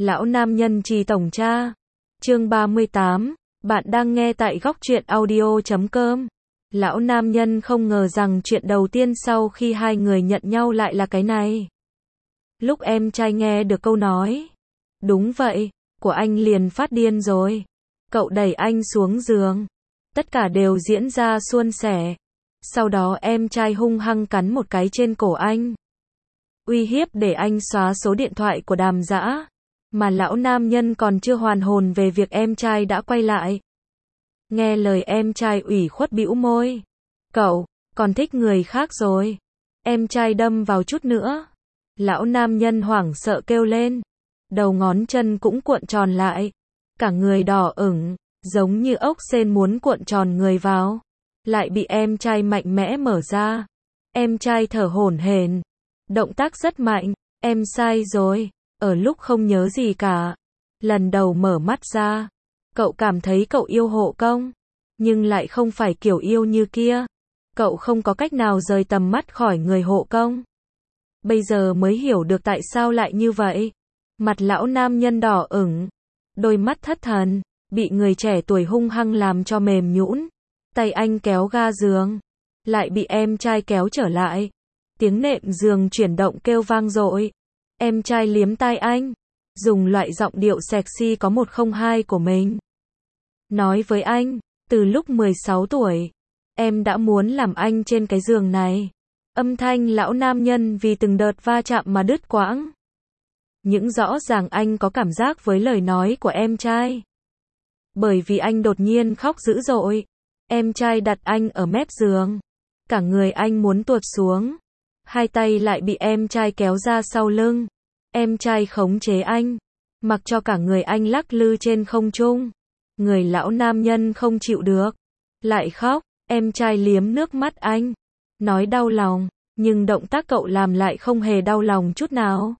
Lão nam nhân trì tổng tra. Chương 38, bạn đang nghe tại góc truyện audio.com. Lão nam nhân không ngờ rằng chuyện đầu tiên sau khi hai người nhận nhau lại là cái này. Lúc em trai nghe được câu nói, đúng vậy, của anh liền phát điên rồi. Cậu đẩy anh xuống giường. Tất cả đều diễn ra suôn sẻ. Sau đó em trai hung hăng cắn một cái trên cổ anh. Uy hiếp để anh xóa số điện thoại của Đàm Dã. Mà lão nam nhân còn chưa hoàn hồn về việc em trai đã quay lại. Nghe lời em trai ủy khuất bĩu môi. Cậu, còn thích người khác rồi. Em trai đâm vào chút nữa. Lão nam nhân hoảng sợ kêu lên. Đầu ngón chân cũng cuộn tròn lại. Cả người đỏ ửng, giống như ốc sên muốn cuộn tròn người vào. Lại bị em trai mạnh mẽ mở ra. Em trai thở hổn hển. Động tác rất mạnh. Em sai rồi. Ở lúc không nhớ gì cả. Lần đầu mở mắt ra. Cậu cảm thấy cậu yêu Hộ Công. Nhưng lại không phải kiểu yêu như kia. Cậu không có cách nào rời tầm mắt khỏi người Hộ Công. Bây giờ mới hiểu được tại sao lại như vậy. Mặt lão nam nhân đỏ ửng. Đôi mắt thất thần. Bị người trẻ tuổi hung hăng làm cho mềm nhũn. Tay anh kéo ga giường. Lại bị em trai kéo trở lại. Tiếng nệm giường chuyển động kêu vang dội. Em trai liếm tai anh. Dùng loại giọng điệu sexy có 102 của mình. Nói với anh, từ lúc 16 tuổi, em đã muốn làm anh trên cái giường này. Âm thanh lão nam nhân vì từng đợt va chạm mà đứt quãng. Những rõ ràng anh có cảm giác với lời nói của em trai. Bởi vì anh đột nhiên khóc dữ dội. Em trai đặt anh ở mép giường. Cả người anh muốn tuột xuống. Hai tay lại bị em trai kéo ra sau lưng. Em trai khống chế anh. Mặc cho cả người anh lắc lư trên không trung. Người lão nam nhân không chịu được. Lại khóc. Em trai liếm nước mắt anh. Nói đau lòng. Nhưng động tác cậu làm lại không hề đau lòng chút nào.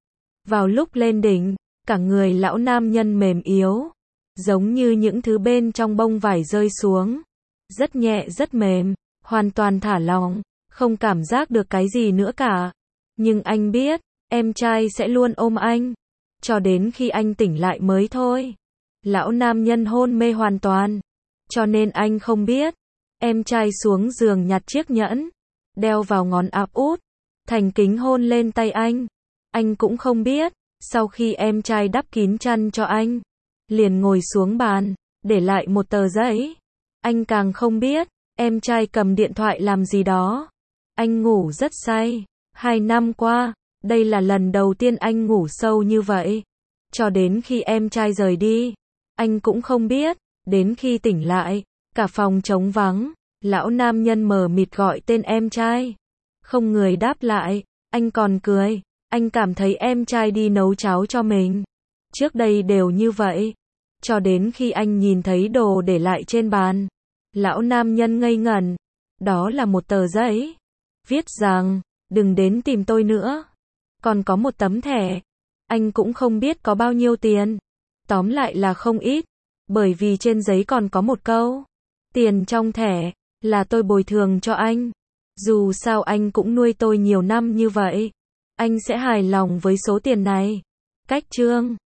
Vào lúc lên đỉnh, cả người lão nam nhân mềm yếu. Giống như những thứ bên trong bông vải rơi xuống. Rất nhẹ rất mềm. Hoàn toàn thả lỏng. Không cảm giác được cái gì nữa cả. Nhưng anh biết, em trai sẽ luôn ôm anh. Cho đến khi anh tỉnh lại mới thôi. Lão nam nhân hôn mê hoàn toàn. Cho nên anh không biết. Em trai xuống giường nhặt chiếc nhẫn. Đeo vào ngón áp út. Thành kính hôn lên tay anh. Anh cũng không biết. Sau khi em trai đắp kín chăn cho anh. Liền ngồi xuống bàn. Để lại một tờ giấy. Anh càng không biết. Em trai cầm điện thoại làm gì đó. Anh ngủ rất say. 2 năm qua. Đây là lần đầu tiên anh ngủ sâu như vậy. Cho đến khi em trai rời đi. Anh cũng không biết. Đến khi tỉnh lại. Cả phòng trống vắng. Lão nam nhân mờ mịt gọi tên em trai. Không người đáp lại. Anh còn cười. Anh cảm thấy em trai đi nấu cháo cho mình. Trước đây đều như vậy. Cho đến khi anh nhìn thấy đồ để lại trên bàn. Lão nam nhân ngây ngẩn. Đó là một tờ giấy. Viết rằng, đừng đến tìm tôi nữa. Còn có một tấm thẻ. Anh cũng không biết có bao nhiêu tiền. Tóm lại là không ít. Bởi vì trên giấy còn có một câu. Tiền trong thẻ, là tôi bồi thường cho anh. Dù sao anh cũng nuôi tôi nhiều năm như vậy. Anh sẽ hài lòng với số tiền này. Cách chương